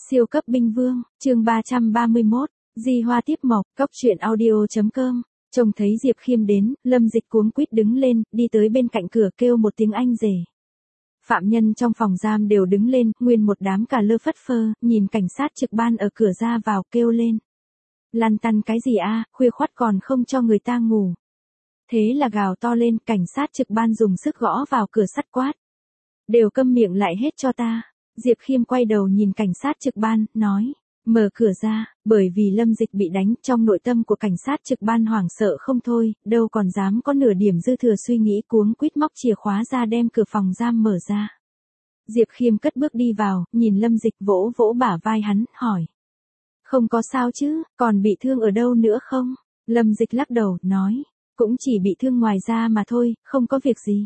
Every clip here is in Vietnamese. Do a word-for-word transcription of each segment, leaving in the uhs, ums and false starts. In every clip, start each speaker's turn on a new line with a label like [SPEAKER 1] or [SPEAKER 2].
[SPEAKER 1] Siêu cấp binh vương, chương ba trăm ba mươi mốt, Di Hoa tiếp mộc, cốc truyện audio chấm com. Trông thấy Diệp Khiêm đến, Lâm Dịch cuống quýt đứng lên, đi tới bên cạnh cửa kêu một tiếng anh rể. Phạm nhân trong phòng giam đều đứng lên, nguyên một đám cả lơ phất phơ, nhìn cảnh sát trực ban ở cửa ra vào kêu lên. Lăn tăn cái gì a, khuya khoắt còn không cho người ta ngủ. Thế là gào to lên, cảnh sát trực ban dùng sức gõ vào cửa sắt quát. Đều câm miệng lại hết cho ta. Diệp Khiêm quay đầu nhìn cảnh sát trực ban, nói, mở cửa ra, bởi vì Lâm Dịch bị đánh, trong nội tâm của cảnh sát trực ban hoảng sợ không thôi, đâu còn dám có nửa điểm dư thừa suy nghĩ, cuống quýt móc chìa khóa ra đem cửa phòng giam mở ra. Diệp Khiêm cất bước đi vào, nhìn Lâm Dịch vỗ vỗ bả vai hắn, hỏi. Không có sao chứ, còn bị thương ở đâu nữa không? Lâm Dịch lắc đầu, nói, cũng chỉ bị thương ngoài da mà thôi, không có việc gì.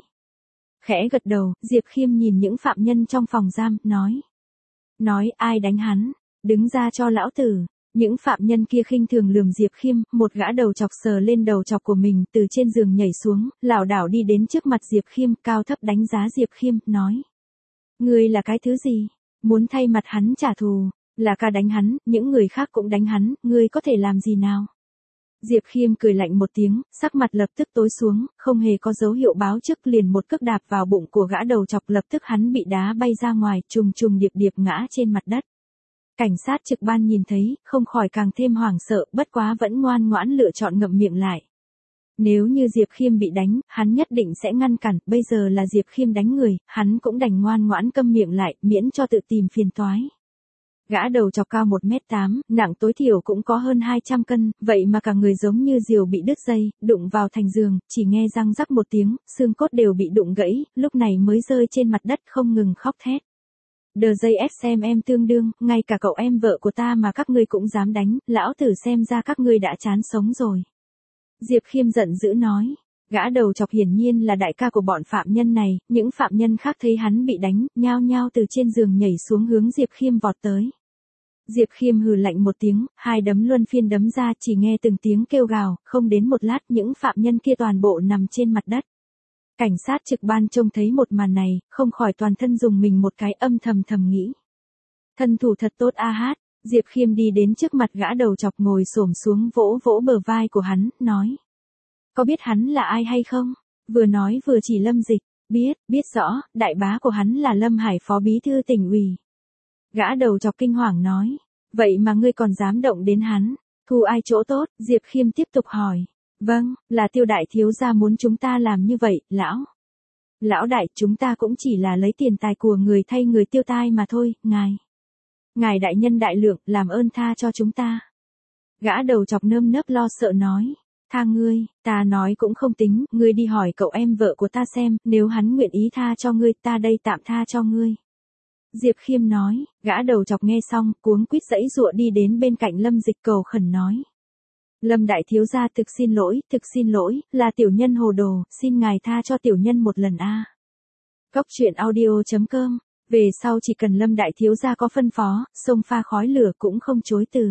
[SPEAKER 1] Khẽ gật đầu, Diệp Khiêm nhìn những phạm nhân trong phòng giam, nói. Nói ai đánh hắn, đứng ra cho lão tử. Những phạm nhân kia khinh thường lườm Diệp Khiêm, một gã đầu chọc sờ lên đầu chọc của mình, từ trên giường nhảy xuống, lảo đảo đi đến trước mặt Diệp Khiêm, cao thấp đánh giá Diệp Khiêm, nói. Ngươi là cái thứ gì? Muốn thay mặt hắn trả thù, là ca đánh hắn, những người khác cũng đánh hắn, ngươi có thể làm gì nào? Diệp Khiêm cười lạnh một tiếng, sắc mặt lập tức tối xuống, không hề có dấu hiệu báo trước, liền một cước đạp vào bụng của gã đầu chọc, lập tức hắn bị đá bay ra ngoài, trùng trùng điệp điệp ngã trên mặt đất. Cảnh sát trực ban nhìn thấy, không khỏi càng thêm hoảng sợ, bất quá vẫn ngoan ngoãn lựa chọn ngậm miệng lại. Nếu như Diệp Khiêm bị đánh, hắn nhất định sẽ ngăn cản, bây giờ là Diệp Khiêm đánh người, hắn cũng đành ngoan ngoãn câm miệng lại, miễn cho tự tìm phiền toái. Gã đầu chọc cao một mét tám, nặng tối thiểu cũng có hơn hai trăm cân, vậy mà cả người giống như diều bị đứt dây, đụng vào thành giường, chỉ nghe răng rắc một tiếng, xương cốt đều bị đụng gãy, lúc này mới rơi trên mặt đất không ngừng khóc thét. Đờ dây ép xem em tương đương, ngay cả cậu em vợ của ta mà các ngươi cũng dám đánh, lão tử xem ra các ngươi đã chán sống rồi. Diệp Khiêm giận dữ nói. Gã đầu chọc hiển nhiên là đại ca của bọn phạm nhân này, những phạm nhân khác thấy hắn bị đánh, nhao nhao từ trên giường nhảy xuống hướng Diệp Khiêm vọt tới. Diệp Khiêm hừ lạnh một tiếng, hai đấm luân phiên đấm ra, chỉ nghe từng tiếng kêu gào, không đến một lát những phạm nhân kia toàn bộ nằm trên mặt đất. Cảnh sát trực ban trông thấy một màn này, không khỏi toàn thân dùng mình một cái, âm thầm thầm nghĩ. Thân thủ thật tốt a hát. Diệp Khiêm đi đến trước mặt gã đầu chọc, ngồi xổm xuống vỗ vỗ bờ vai của hắn, nói. Có biết hắn là ai hay không? Vừa nói vừa chỉ Lâm Dịch. Biết, biết rõ, đại bá của hắn là Lâm Hải, phó bí thư tỉnh ủy. Gã đầu chọc kinh hoàng nói. Vậy mà ngươi còn dám động đến hắn? Thu ai chỗ tốt? Diệp Khiêm tiếp tục hỏi. Vâng, là Tiêu đại thiếu gia muốn chúng ta làm như vậy, lão. Lão đại, chúng ta cũng chỉ là lấy tiền tài của người thay người tiêu tai mà thôi, ngài. Ngài đại nhân đại lượng, làm ơn tha cho chúng ta. Gã đầu chọc nơm nớp lo sợ nói. Tha ngươi, ta nói cũng không tính, ngươi đi hỏi cậu em vợ của ta xem, nếu hắn nguyện ý tha cho ngươi, ta đây tạm tha cho ngươi. Diệp Khiêm nói, gã đầu chọc nghe xong, cuống quýt giãy giụa đi đến bên cạnh Lâm Dịch cầu khẩn nói. Lâm đại thiếu gia, thực xin lỗi, thực xin lỗi, là tiểu nhân hồ đồ, xin ngài tha cho tiểu nhân một lần a. À. Cốc truyện audio chấm com, về sau chỉ cần Lâm đại thiếu gia có phân phó, sông pha khói lửa cũng không chối từ.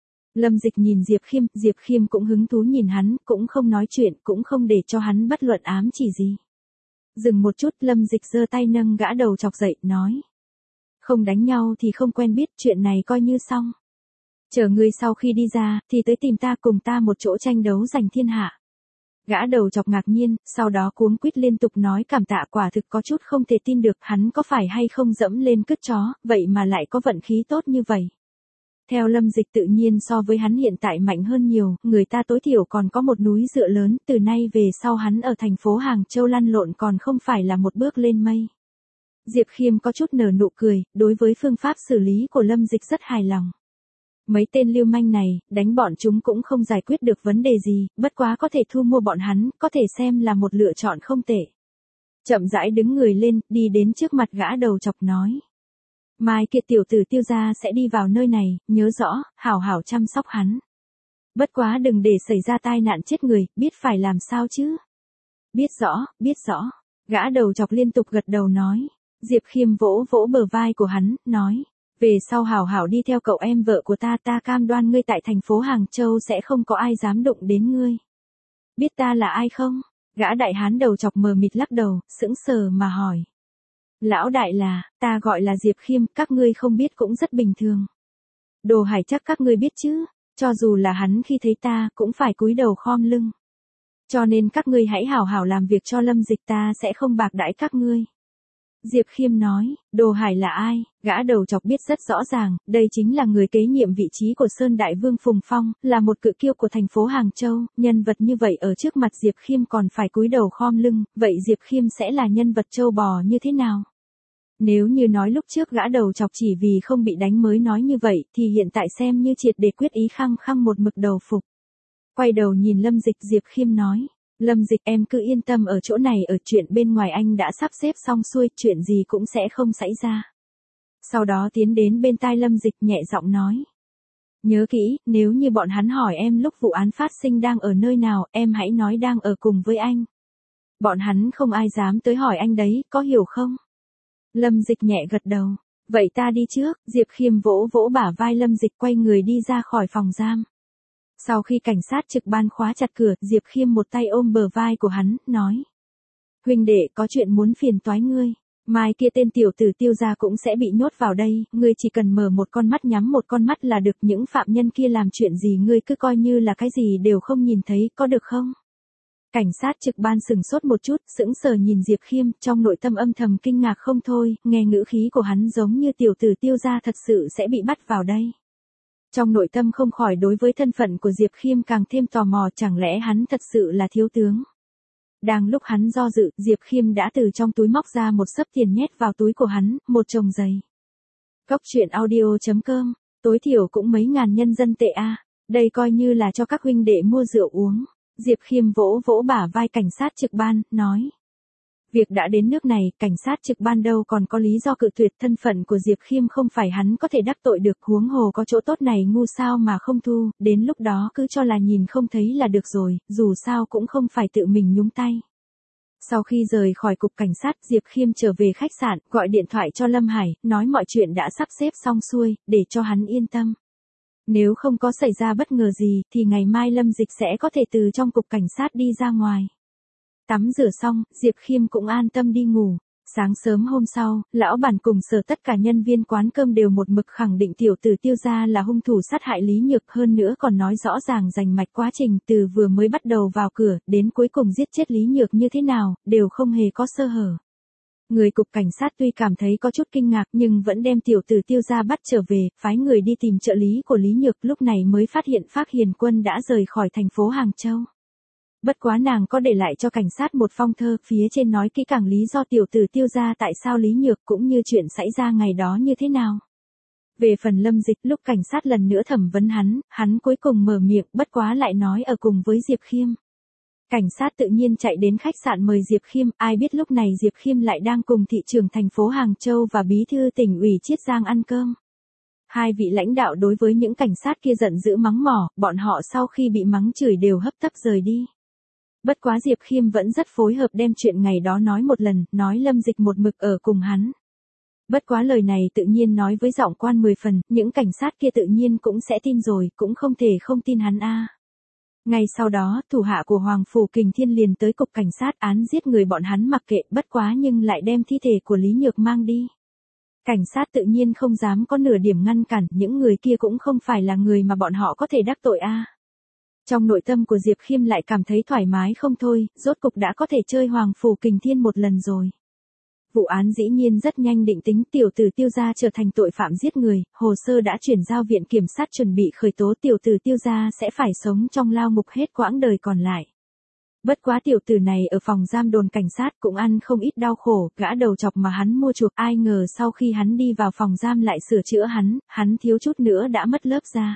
[SPEAKER 1] Lâm Dịch nhìn Diệp Khiêm, Diệp Khiêm cũng hứng thú nhìn hắn, cũng không nói chuyện, cũng không để cho hắn bất luận ám chỉ gì. Dừng một chút, Lâm Dịch giơ tay nâng gã đầu chọc dậy, nói. Không đánh nhau thì không quen biết, chuyện này coi như xong. Chờ ngươi sau khi đi ra, thì tới tìm ta, cùng ta một chỗ tranh đấu giành thiên hạ. Gã đầu chọc ngạc nhiên, sau đó cuống quýt liên tục nói cảm tạ, quả thực có chút không thể tin được, hắn có phải hay không dẫm lên cứt chó, vậy mà lại có vận khí tốt như vậy. Theo Lâm Dịch tự nhiên so với hắn hiện tại mạnh hơn nhiều, người ta tối thiểu còn có một núi dựa lớn, từ nay về sau hắn ở thành phố Hàng Châu lăn lộn còn không phải là một bước lên mây. Diệp Khiêm có chút nở nụ cười, đối với phương pháp xử lý của Lâm Dịch rất hài lòng. Mấy tên lưu manh này, đánh bọn chúng cũng không giải quyết được vấn đề gì, bất quá có thể thu mua bọn hắn, có thể xem là một lựa chọn không tệ. Chậm rãi đứng người lên, đi đến trước mặt gã đầu chọc nói. Mai kia tiểu tử Tiêu gia sẽ đi vào nơi này, nhớ rõ, hảo hảo chăm sóc hắn. Bất quá đừng để xảy ra tai nạn chết người, biết phải làm sao chứ. Biết rõ, biết rõ. Gã đầu chọc liên tục gật đầu nói. Diệp Khiêm vỗ vỗ bờ vai của hắn, nói. Về sau hảo hảo đi theo cậu em vợ của ta, ta cam đoan ngươi tại thành phố Hàng Châu sẽ không có ai dám đụng đến ngươi. Biết ta là ai không? Gã đại hán đầu chọc mờ mịt lắc đầu, sững sờ mà hỏi. Lão đại là, ta gọi là Diệp Khiêm, các ngươi không biết cũng rất bình thường. Đồ Hải chắc các ngươi biết chứ, cho dù là hắn khi thấy ta cũng phải cúi đầu khom lưng. Cho nên các ngươi hãy hảo hảo làm việc cho Lâm Dịch, ta sẽ không bạc đãi các ngươi. Diệp Khiêm nói, Đồ Hải là ai? Gã đầu chọc biết rất rõ ràng, đây chính là người kế nhiệm vị trí của Sơn Đại Vương Phùng Phong, là một cự kiêu của thành phố Hàng Châu, nhân vật như vậy ở trước mặt Diệp Khiêm còn phải cúi đầu khom lưng, vậy Diệp Khiêm sẽ là nhân vật trâu bò như thế nào? Nếu như nói lúc trước gã đầu chọc chỉ vì không bị đánh mới nói như vậy, thì hiện tại xem như triệt để quyết ý khăng khăng một mực đầu phục. Quay đầu nhìn Lâm Dịch, Diệp Khiêm nói, Lâm Dịch em cứ yên tâm, ở chỗ này ở chuyện bên ngoài anh đã sắp xếp xong xuôi, chuyện gì cũng sẽ không xảy ra. Sau đó tiến đến bên tai Lâm Dịch nhẹ giọng nói. Nhớ kỹ, nếu như bọn hắn hỏi em lúc vụ án phát sinh đang ở nơi nào, em hãy nói đang ở cùng với anh. Bọn hắn không ai dám tới hỏi anh đấy, có hiểu không? Lâm Dịch nhẹ gật đầu. Vậy ta đi trước, Diệp Khiêm vỗ vỗ bả vai Lâm Dịch quay người đi ra khỏi phòng giam. Sau khi cảnh sát trực ban khóa chặt cửa, Diệp Khiêm một tay ôm bờ vai của hắn, nói. Huynh đệ có chuyện muốn phiền toái ngươi. Mai kia tên tiểu tử Tiêu gia cũng sẽ bị nhốt vào đây, ngươi chỉ cần mở một con mắt nhắm một con mắt là được, những phạm nhân kia làm chuyện gì ngươi cứ coi như là cái gì đều không nhìn thấy, có được không? Cảnh sát trực ban sừng sốt một chút, sững sờ nhìn Diệp Khiêm, trong nội tâm âm thầm kinh ngạc không thôi, nghe ngữ khí của hắn giống như tiểu tử Tiêu gia thật sự sẽ bị bắt vào đây. Trong nội tâm không khỏi đối với thân phận của Diệp Khiêm càng thêm tò mò, chẳng lẽ hắn thật sự là thiếu tướng. Đang lúc hắn do dự, Diệp Khiêm đã từ trong túi móc ra một xấp tiền nhét vào túi của hắn, một chồng giày. Cốc truyện audio chấm com, tối thiểu cũng mấy ngàn nhân dân tệ a, à. Đây coi như là cho các huynh đệ mua rượu uống. Diệp Khiêm vỗ vỗ bả vai cảnh sát trực ban, nói. Việc đã đến nước này, cảnh sát trực ban đâu còn có lý do cự tuyệt, thân phận của Diệp Khiêm không phải hắn có thể đắc tội được, huống hồ có chỗ tốt này ngu sao mà không thu, đến lúc đó cứ cho là nhìn không thấy là được rồi, dù sao cũng không phải tự mình nhúng tay. Sau khi rời khỏi cục cảnh sát, Diệp Khiêm trở về khách sạn, gọi điện thoại cho Lâm Hải, nói mọi chuyện đã sắp xếp xong xuôi, để cho hắn yên tâm. Nếu không có xảy ra bất ngờ gì, thì ngày mai Lâm Dịch sẽ có thể từ trong cục cảnh sát đi ra ngoài. Tắm rửa xong, Diệp Khiêm cũng an tâm đi ngủ. Sáng sớm hôm sau, lão bản cùng sở tất cả nhân viên quán cơm đều một mực khẳng định tiểu tử Tiêu gia là hung thủ sát hại Lý Nhược, hơn nữa còn nói rõ ràng rành mạch quá trình từ vừa mới bắt đầu vào cửa, đến cuối cùng giết chết Lý Nhược như thế nào, đều không hề có sơ hở. Người cục cảnh sát tuy cảm thấy có chút kinh ngạc nhưng vẫn đem tiểu tử Tiêu gia bắt trở về, phái người đi tìm trợ lý của Lý Nhược, lúc này mới phát hiện Phác Hiền Quân đã rời khỏi thành phố Hàng Châu. Bất quá nàng có để lại cho cảnh sát một phong thơ, phía trên nói kỹ càng lý do tiểu tử Tiêu gia tại sao Lý Nhược cũng như chuyện xảy ra ngày đó như thế nào. Về phần Lâm Dịch, lúc cảnh sát lần nữa thẩm vấn hắn, hắn cuối cùng mở miệng, bất quá lại nói ở cùng với Diệp Khiêm. Cảnh sát tự nhiên chạy đến khách sạn mời Diệp Khiêm, ai biết lúc này Diệp Khiêm lại đang cùng thị trưởng thành phố Hàng Châu và bí thư tỉnh ủy Chiết Giang ăn cơm. Hai vị lãnh đạo đối với những cảnh sát kia giận dữ mắng mỏ, bọn họ sau khi bị mắng chửi đều hấp tấp rời đi. Bất quá Diệp Khiêm vẫn rất phối hợp đem chuyện ngày đó nói một lần, nói Lâm Dịch một mực ở cùng hắn. Bất quá lời này tự nhiên nói với giọng quan mười phần, những cảnh sát kia tự nhiên cũng sẽ tin rồi, cũng không thể không tin hắn a. À. Ngay sau đó, thủ hạ của Hoàng Phủ Kình Thiên liền tới cục cảnh sát, án giết người bọn hắn mặc kệ, bất quá nhưng lại đem thi thể của Lý Nhược mang đi. Cảnh sát tự nhiên không dám có nửa điểm ngăn cản, những người kia cũng không phải là người mà bọn họ có thể đắc tội a. À. Trong nội tâm của Diệp Khiêm lại cảm thấy thoải mái không thôi, rốt cục đã có thể chơi Hoàng Phủ Kình Thiên một lần rồi. Vụ án dĩ nhiên rất nhanh định tính, tiểu tử Tiêu gia trở thành tội phạm giết người, hồ sơ đã chuyển giao viện kiểm sát chuẩn bị khởi tố, tiểu tử Tiêu gia sẽ phải sống trong lao ngục hết quãng đời còn lại. Bất quá tiểu tử này ở phòng giam đồn cảnh sát cũng ăn không ít đau khổ, gã đầu chọc mà hắn mua chuộc, ai ngờ sau khi hắn đi vào phòng giam lại sửa chữa hắn, hắn thiếu chút nữa đã mất lớp da.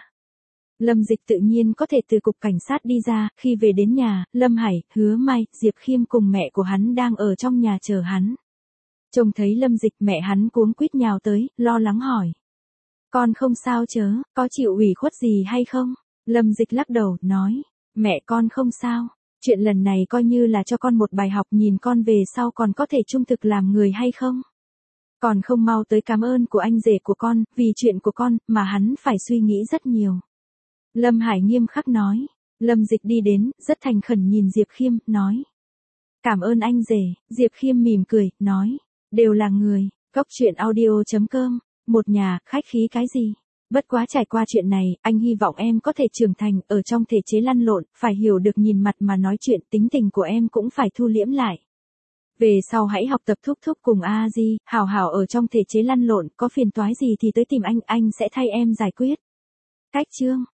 [SPEAKER 1] Lâm Dịch tự nhiên có thể từ cục cảnh sát đi ra, khi về đến nhà, Lâm Hải, Hứa Mai, Diệp Khiêm cùng mẹ của hắn đang ở trong nhà chờ hắn. Trông thấy Lâm Dịch, mẹ hắn cuống quýt nhào tới, lo lắng hỏi. Con không sao chớ, có chịu ủy khuất gì hay không? Lâm Dịch lắc đầu, nói, mẹ con không sao, chuyện lần này coi như là cho con một bài học, nhìn con về sau còn có thể trung thực làm người hay không? Còn không mau tới cảm ơn của anh rể của con, vì chuyện của con, mà hắn phải suy nghĩ rất nhiều. Lâm Hải nghiêm khắc nói. Lâm Dịch đi đến, rất thành khẩn nhìn Diệp Khiêm, nói. Cảm ơn anh rể. Diệp Khiêm mỉm cười, nói. Đều là người. Cốc truyện audio chấm com. Một nhà, khách khí cái gì? Bất quá trải qua chuyện này, anh hy vọng em có thể trưởng thành, ở trong thể chế lăn lộn, phải hiểu được nhìn mặt mà nói chuyện, tính tình của em cũng phải thu liễm lại. Về sau hãy học tập thúc thúc cùng a di, hảo hảo ở trong thể chế lăn lộn, có phiền toái gì thì tới tìm anh, anh sẽ thay em giải quyết. Cách chương